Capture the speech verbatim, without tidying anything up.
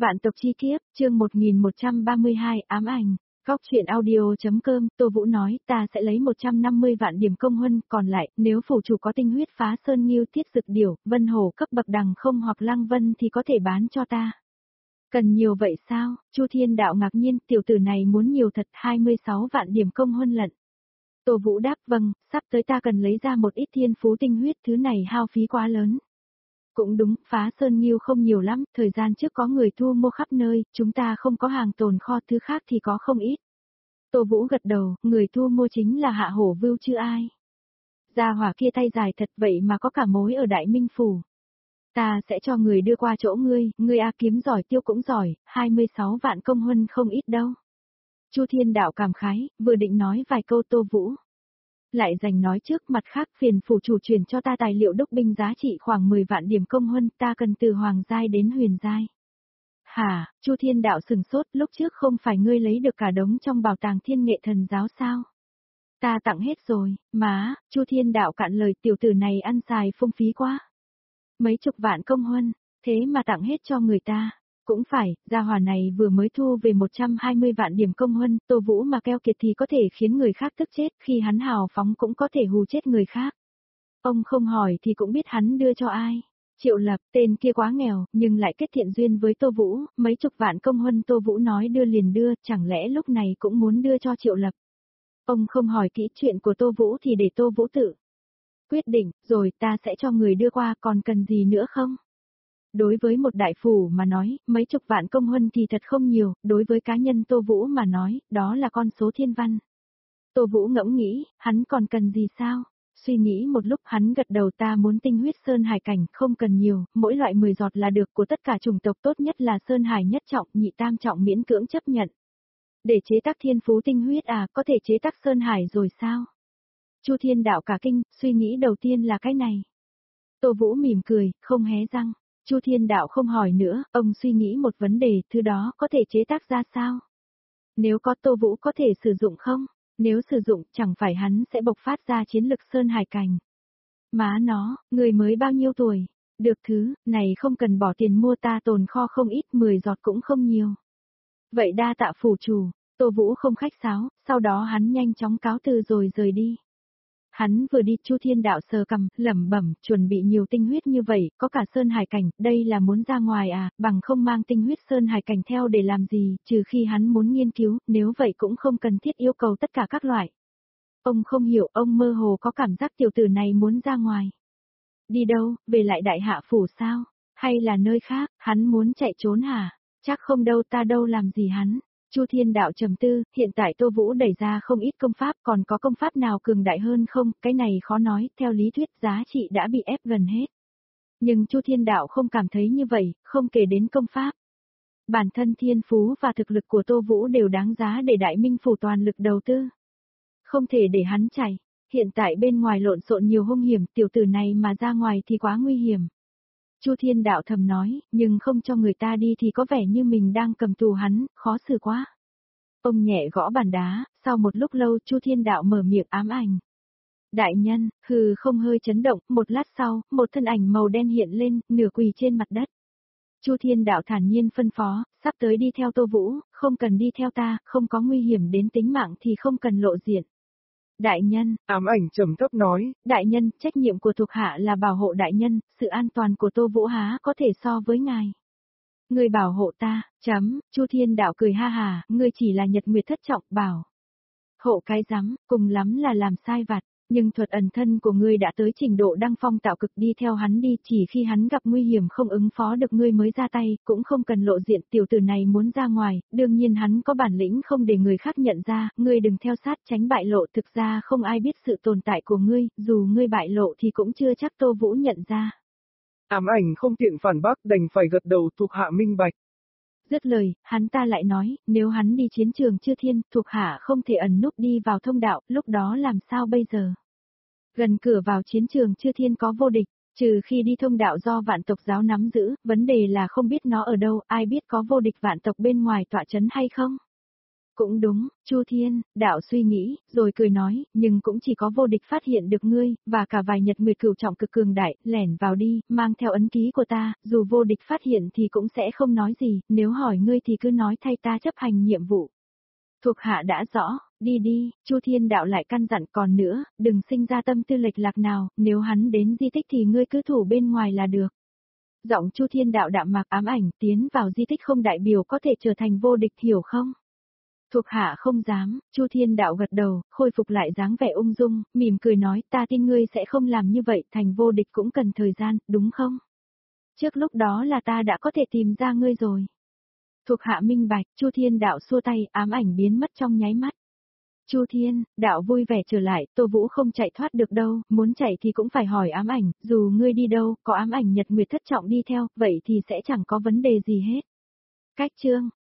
Vạn tộc chi kiếp, chương một nghìn một trăm ba mươi hai, ám ảnh. Góc truyện audio.com, Tô Vũ nói, ta sẽ lấy một trăm năm mươi vạn điểm công huân, còn lại, nếu phủ chủ có tinh huyết phá sơn nghiêu thiết dực điểu, vân hổ cấp bậc đằng không hoặc lăng vân thì có thể bán cho ta. Cần nhiều vậy sao? Chu Thiên Đạo ngạc nhiên, tiểu tử này muốn nhiều thật, hai mươi sáu vạn điểm công huân lận. Tô Vũ đáp, vâng, sắp tới ta cần lấy ra một ít thiên phú tinh huyết, thứ này hao phí quá lớn. Cũng đúng, phá sơn nghiêu không nhiều lắm, thời gian trước có người thu mua khắp nơi, chúng ta không có hàng tồn kho, thứ khác thì có không ít. Tô Vũ gật đầu, người thu mua chính là Hạ Hổ Vưu chứ ai. Gia hỏa kia tay dài thật vậy mà có cả mối ở Đại Minh Phủ. Ta sẽ cho người đưa qua chỗ ngươi, ngươi A kiếm giỏi tiêu cũng giỏi, hai mươi sáu vạn công huân không ít đâu. Chu Thiên Đạo cảm khái, vừa định nói vài câu Tô Vũ. Lại dành nói trước, mặt khác phiền phủ chủ chuyển cho ta tài liệu đúc binh giá trị khoảng mười vạn điểm công huân, ta cần từ hoàng giai đến huyền giai. Hả, Chu Thiên Đạo sừng sốt, lúc trước không phải ngươi lấy được cả đống trong bảo tàng Thiên Nghệ Thần Giáo sao? Ta tặng hết rồi, má, Chu Thiên Đạo cạn lời, tiểu tử này ăn xài phung phí quá. Mấy chục vạn công huân, thế mà tặng hết cho người ta. Cũng phải, gia hỏa này vừa mới thu về một trăm hai mươi vạn điểm công huân, Tô Vũ mà keo kiệt thì có thể khiến người khác tức chết, khi hắn hào phóng cũng có thể hù chết người khác. Ông không hỏi thì cũng biết hắn đưa cho ai. Triệu Lập, tên kia quá nghèo, nhưng lại kết thiện duyên với Tô Vũ, mấy chục vạn công huân Tô Vũ nói đưa liền đưa, chẳng lẽ lúc này cũng muốn đưa cho Triệu Lập. Ông không hỏi kỹ chuyện của Tô Vũ thì để Tô Vũ tự quyết định, rồi ta sẽ cho người đưa qua, còn cần gì nữa không? Đối với một đại phủ mà nói, mấy chục vạn công huân thì thật không nhiều, đối với cá nhân Tô Vũ mà nói, đó là con số thiên văn. Tô Vũ ngẫm nghĩ, hắn còn cần gì sao? Suy nghĩ một lúc hắn gật đầu, ta muốn tinh huyết sơn hải cảnh, không cần nhiều, mỗi loại mười giọt là được, của tất cả chủng tộc tốt nhất là sơn hải nhất trọng, nhị tam trọng miễn cưỡng chấp nhận. Để chế tác thiên phú tinh huyết à, có thể chế tác sơn hải rồi sao? Chu Thiên Đạo cả kinh, suy nghĩ đầu tiên là cái này. Tô Vũ mỉm cười, không hé răng. Chu Thiên Đạo không hỏi nữa, ông suy nghĩ một vấn đề, thứ đó có thể chế tác ra sao? Nếu có, Tô Vũ có thể sử dụng không? Nếu sử dụng, chẳng phải hắn sẽ bộc phát ra chiến lực sơn hải cảnh. Má nó, người mới bao nhiêu tuổi? Được thứ, này không cần bỏ tiền mua, ta tồn kho không ít, mười giọt cũng không nhiều. Vậy đa tạ phủ chủ, Tô Vũ không khách sáo, sau đó hắn nhanh chóng cáo từ rồi rời đi. Hắn vừa đi, Chu Thiên Đạo sờ cằm, lẩm bẩm, chuẩn bị nhiều tinh huyết như vậy, có cả sơn hải cảnh, đây là muốn ra ngoài à, bằng không mang tinh huyết sơn hải cảnh theo để làm gì, trừ khi hắn muốn nghiên cứu, nếu vậy cũng không cần thiết yêu cầu tất cả các loại. Ông không hiểu, ông mơ hồ có cảm giác tiểu tử này muốn ra ngoài. Đi đâu, về lại đại hạ phủ sao? Hay là nơi khác, hắn muốn chạy trốn hả? Chắc không đâu, ta đâu làm gì hắn. Chu Thiên Đạo trầm tư, hiện tại Tô Vũ đẩy ra không ít công pháp, còn có công pháp nào cường đại hơn không, cái này khó nói, theo lý thuyết giá trị đã bị ép gần hết. Nhưng Chu Thiên Đạo không cảm thấy như vậy, không kể đến công pháp. Bản thân thiên phú và thực lực của Tô Vũ đều đáng giá để Đại Minh Phủ toàn lực đầu tư. Không thể để hắn chạy, hiện tại bên ngoài lộn xộn nhiều hung hiểm, tiểu tử này mà ra ngoài thì quá nguy hiểm. Chu Thiên Đạo thầm nói, nhưng không cho người ta đi thì có vẻ như mình đang cầm tù hắn, khó xử quá. Ông nhẹ gõ bàn đá, sau một lúc lâu Chu Thiên Đạo mở miệng ám ảnh. Đại nhân, hừ không hơi chấn động, một lát sau, một thân ảnh màu đen hiện lên, nửa quỳ trên mặt đất. Chu Thiên Đạo thản nhiên phân phó, sắp tới đi theo Tô Vũ, không cần đi theo ta, không có nguy hiểm đến tính mạng thì không cần lộ diện. Đại nhân, ám ảnh trầm thấp nói, đại nhân, trách nhiệm của thuộc hạ là bảo hộ đại nhân, sự an toàn của Tô Vũ há có thể so với ngài. Người bảo hộ ta, chấm, Chu Thiên Đạo cười ha hà, ngươi chỉ là nhật nguyệt thất trọng, bảo. Hộ cái rắm, cùng lắm là làm sai vặt, nhưng thuật ẩn thân của ngươi đã tới trình độ đăng phong tạo cực, đi theo hắn đi, chỉ khi hắn gặp nguy hiểm không ứng phó được ngươi mới ra tay, cũng không cần lộ diện, tiểu tử này muốn ra ngoài, đương nhiên hắn có bản lĩnh không để người khác nhận ra, ngươi đừng theo sát tránh bại lộ, thực ra không ai biết sự tồn tại của ngươi, dù ngươi bại lộ thì cũng chưa chắc Tô Vũ nhận ra. Ám ảnh không tiện phản bác, đành phải gật đầu, thuộc hạ minh bạch. Dứt lời, hắn ta lại nói, nếu hắn đi chiến trường Chư Thiên, thuộc hạ không thể ẩn núp đi vào thông đạo, lúc đó làm sao bây giờ? Gần cửa vào chiến trường Chư Thiên có vô địch, trừ khi đi thông đạo do vạn tộc giáo nắm giữ, vấn đề là không biết nó ở đâu, ai biết có vô địch vạn tộc bên ngoài tọa trấn hay không? Cũng đúng, Chu Thiên, đạo suy nghĩ, rồi cười nói, nhưng cũng chỉ có vô địch phát hiện được ngươi, và cả vài nhật nguyệt cửu trọng cực cường đại, lẻn vào đi, mang theo ấn ký của ta, dù vô địch phát hiện thì cũng sẽ không nói gì, nếu hỏi ngươi thì cứ nói thay ta chấp hành nhiệm vụ. Thuộc hạ đã rõ, đi đi, Chu Thiên đạo lại căn dặn còn nữa, đừng sinh ra tâm tư lệch lạc nào, nếu hắn đến di tích thì ngươi cứ thủ bên ngoài là được. Giọng Chu Thiên đạo đạm mạc ám ảnh tiến vào di tích không đại biểu có thể trở thành vô địch hiểu không? Thuộc hạ không dám, Chu Thiên đạo gật đầu, khôi phục lại dáng vẻ ung dung, mỉm cười nói ta tin ngươi sẽ không làm như vậy, thành vô địch cũng cần thời gian, đúng không? Trước lúc đó là ta đã có thể tìm ra ngươi rồi. Thuộc hạ minh bạch, Chu Thiên đạo xua tay, ám ảnh biến mất trong nháy mắt. Chu Thiên, đạo vui vẻ trở lại, Tô Vũ không chạy thoát được đâu, muốn chạy thì cũng phải hỏi ám ảnh, dù ngươi đi đâu, có ám ảnh nhật nguyệt thất trọng đi theo, vậy thì sẽ chẳng có vấn đề gì hết. Cách chương